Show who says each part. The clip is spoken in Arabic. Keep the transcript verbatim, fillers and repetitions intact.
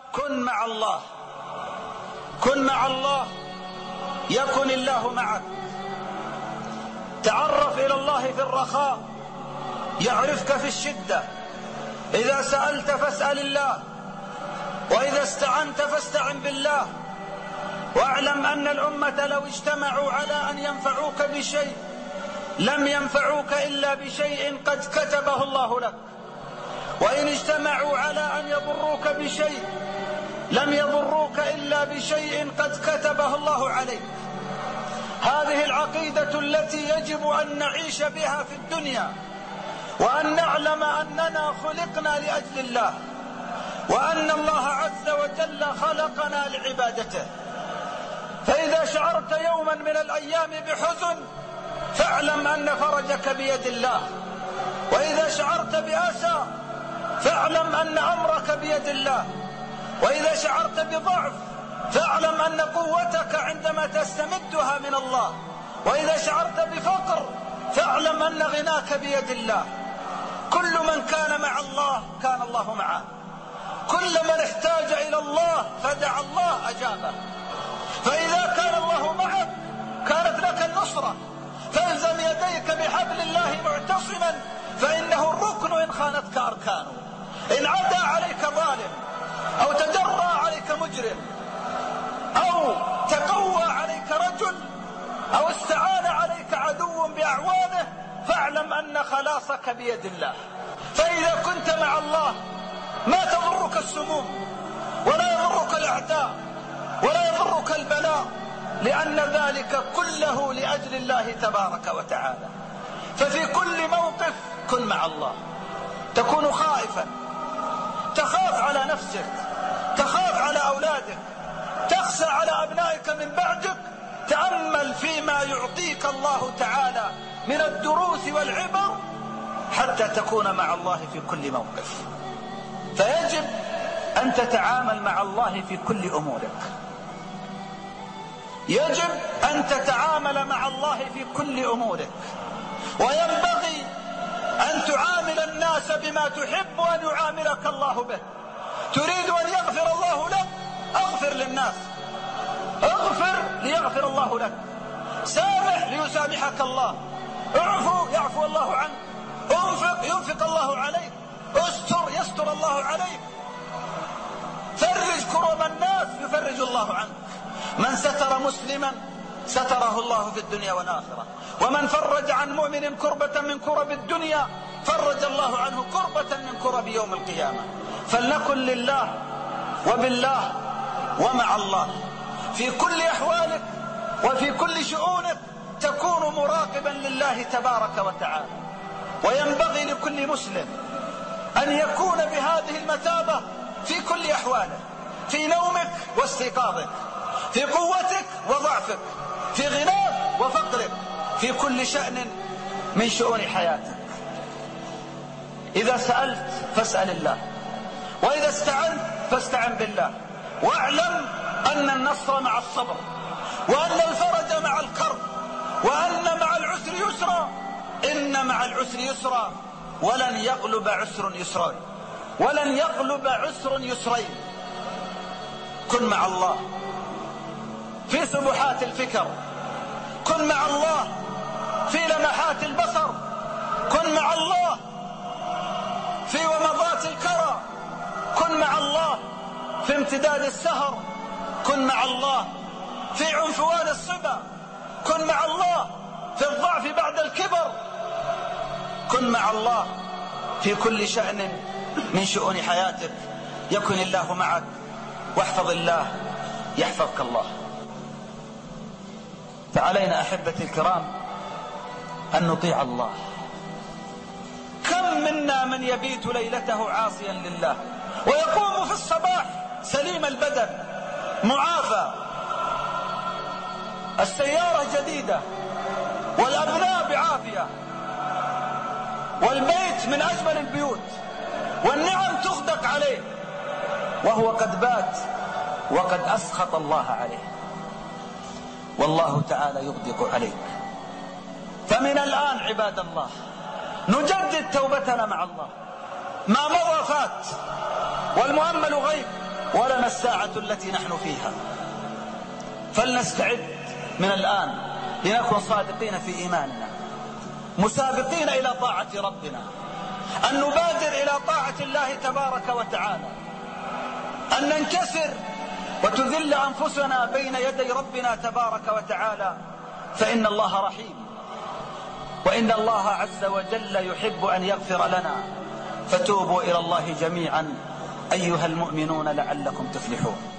Speaker 1: كن مع الله، كن مع الله يكن الله معك. تعرف إلى الله في الرخاء يعرفك في الشدة. إذا سألت فاسأل الله، وإذا استعنت فاستعن بالله. واعلم أن الأمة لو اجتمعوا على أن ينفعوك بشيء لم ينفعوك إلا بشيء قد كتبه الله لك، وإن اجتمعوا على أن يضروك بشيء لم يضروك إلا بشيء قد كتبه الله عليك. هذه العقيدة التي يجب أن نعيش بها في الدنيا، وأن نعلم أننا خلقنا لأجل الله، وأن الله عز وجل خلقنا لعبادته. فإذا شعرت يوما من الأيام بحزن فاعلم أن فرجك بيد الله، وإذا شعرت بأسى فاعلم أن أمرك بيد الله، وإذا شعرت بضعف فاعلم أن قوتك عندما تستمدها من الله، وإذا شعرت بفقر فاعلم أن غناك بيد الله. كل من كان مع الله كان الله معه، كل من احتاج إلى الله فدعا الله أجابه. فإذا كان الله معك كانت لك النصرة، فالزم يديك بحبل الله معتصما، فإنه الركن إن خانتك أركانه. إن عدى عليك ظالم أو تجرى عليك مجرم أو تقوى عليك رجل أو استعان عليك عدو بأعوانه فاعلم أن خلاصك بيد الله. فإذا كنت مع الله ما تضرك السموم ولا يضرك الأعداء ولا يضرك البلاء، لأن ذلك كله لأجل الله تبارك وتعالى. ففي كل موقف كن مع الله. تكون خائفا، تخاف على نفسك، تخاف على أولادك، تخشى على أبنائك من بعدك، تأمل فيما يعطيك الله تعالى من الدروس والعبر حتى تكون مع الله في كل موقف. فيجب أن تتعامل مع الله في كل أمورك، يجب أن تتعامل مع الله في كل أمورك، وينبغي أن تعامل الناس بما تحب أن يعاملك الله به. تريد أن يغفر الله لك، اغفر للناس، اغفر ليغفر الله لك، سامح ليسامحك الله، اعفو يعفو الله عنك، انفق ينفق الله عليك، استر يستر الله عليك، فرج كرب الناس يفرج الله عنك. من ستر مسلما ستره الله في الدنيا والآخرة، ومن فرج عن مؤمن كربة من كرب الدنيا فرج الله عنه كربة من كرب يوم القيامة. فلنكن لله وبالله ومع الله في كل أحوالك وفي كل شؤونك، تكون مراقبا لله تبارك وتعالى. وينبغي لكل مسلم أن يكون بهذه المثابة في كل أحواله، في نومك واستيقاظك، في قوتك وضعفك، في غناك وفقرك، في كل شأن من شؤون حياتك. إذا سألت فاسأل الله، وإذا استعنت فاستعن بالله، واعلم أن النصر مع الصبر، وأن الفرج مع الكرب، وأن مع العسر يسرا، إن مع العسر يسرا، ولن يغلب عسر يسرين، ولن يغلب عسر يسرين. كن مع الله في سبحات الفكر، كن مع الله في لمحات البصر، كن مع الله في ومضات الكرى، كن مع الله في امتداد السهر، كن مع الله في عنفوان الصبا، كن مع الله في الضعف بعد الكبر، كن مع الله في كل شأن من شؤون حياتك. يكن الله معك، واحفظ الله يحفظك الله. فعلينا أحبتي الكرام أن نطيع الله. كم منا من يبيت ليلته عاصيا لله ويقوم في الصباح سليم البدن معافى، السيارة جديدة والأبناء بعافية والبيت من أجمل البيوت والنعم تغدق عليه، وهو قد بات وقد أسخط الله عليه، والله تعالى يغدق عليك. فمن الآن عباد الله نجدد توبتنا مع الله، ما مضى فات والمؤمل غيب ولنا الساعة التي نحن فيها، فلنستعد من الآن لنكون صادقين في إيماننا، مسابقين إلى طاعة ربنا، أن نبادر إلى طاعة الله تبارك وتعالى، أن ننكسر وتذل أنفسنا بين يدي ربنا تبارك وتعالى، فإن الله رحيم، وإن الله عز وجل يحب أن يغفر لنا. فتوبوا إلى الله جميعا أيها المؤمنون لعلكم تفلحون.